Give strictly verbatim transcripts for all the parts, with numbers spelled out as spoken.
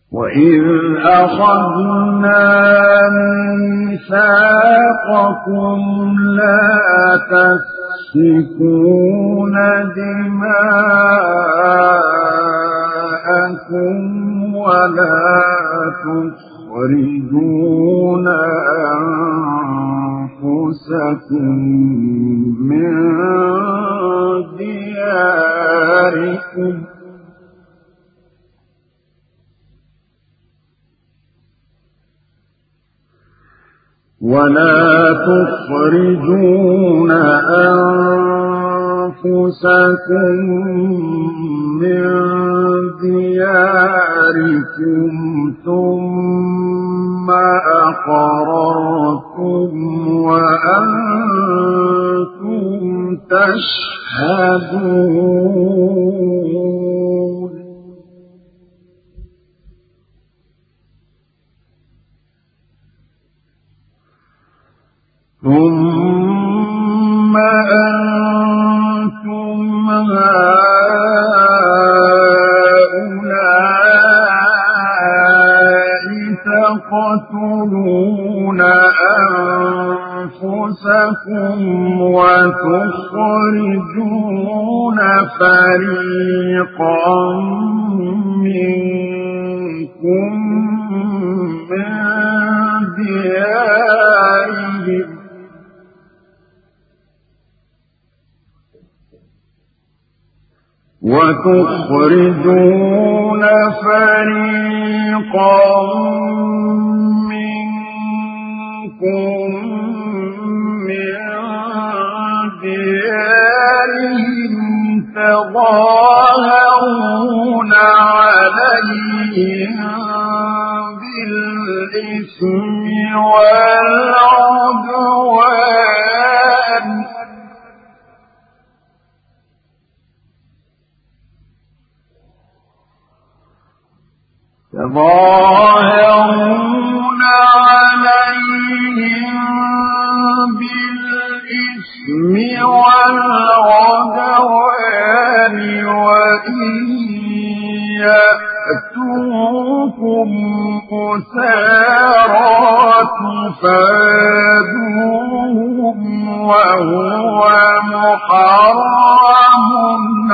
وَإِذْ أَخَذْنَا مِيثَاقَكُمْ لَا تَسْفِكُونَ دِمَاءَكُمْ وَلَا تُخْرِجُونَ أَنفُسَكُم مِّن دِيَارِكُمْ ولا تخرجون أنفسكم من دياركم ثم أقررتم وأنتم تشهدون ثم أنتم هؤلاء تقتلون أنفسكم وتخرجون فريقا منكم من ديارهم وتخرجون فريقا منكم من ديارهم تظاهرون عليهم بالإثم والعدوان تظاهرون عليهم بالإثم والعدوان وإن يأتوكم أسارى تفادوهم وهو محرم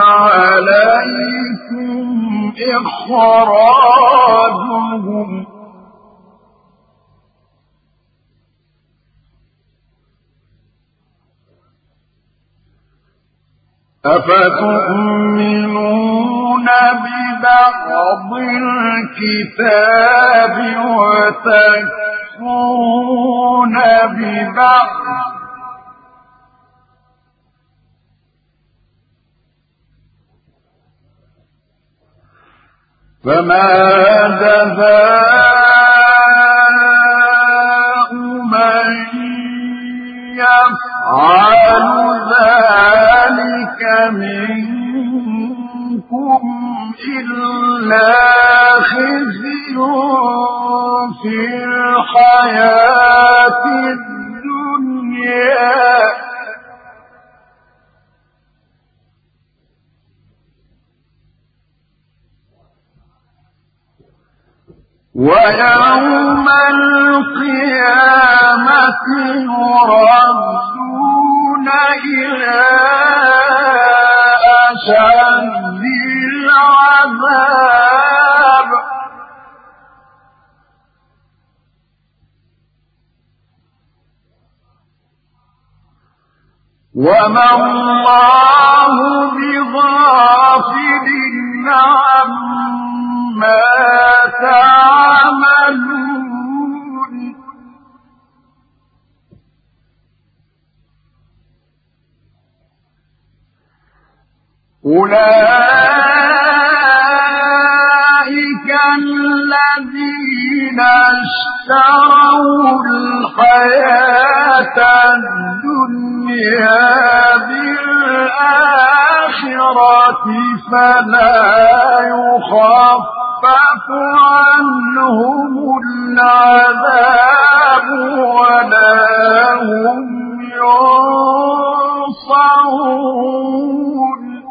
عليكم إخراجهم أفتؤمنون ببعض الكتاب وتكفرون ببعض فما جزاء من يفعل ذلك منكم إلا خزي في الحياة الدنيا ويوم القيامة يردون إلى أشد العذاب وما الله بغافل عما تعملون أولئك الذين اشتروا الحياة الدنيا بالآخرة فلا يخفف عنهم العذاب ولا هم ينصرون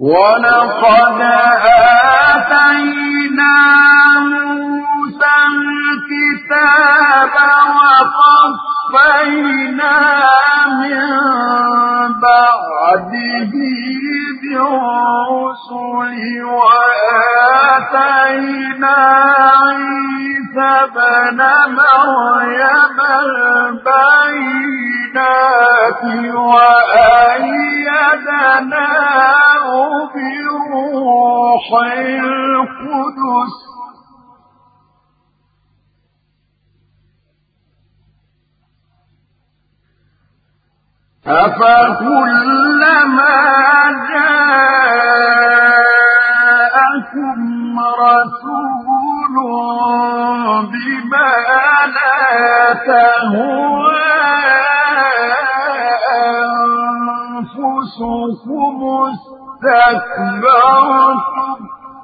ولقد آتينا موسى الكتاب وقفينا من بعده بالرسل وآتينا عيسى ابن مريم البينات وأيدناه بروح القدس أفكلما جاءكم رسول بما لا تهوى أنفسكم استكبرتم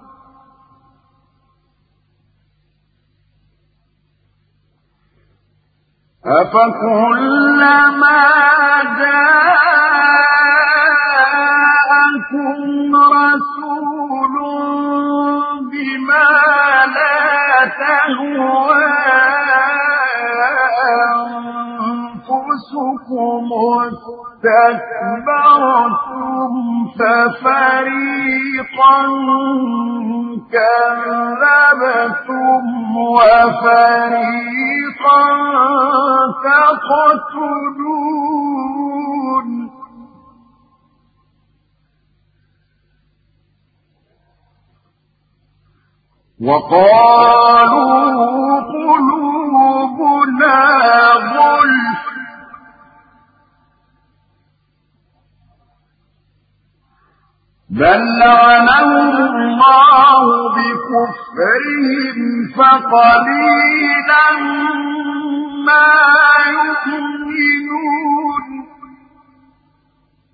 أفكلما جاءكم رسول بما لا تهوى أنفسكم استكبرتم ففريقا كذبتم وفريقا تقتلون وقالوا قلوبنا غلف بل لعنهم الله بكفرهم فقليلا ما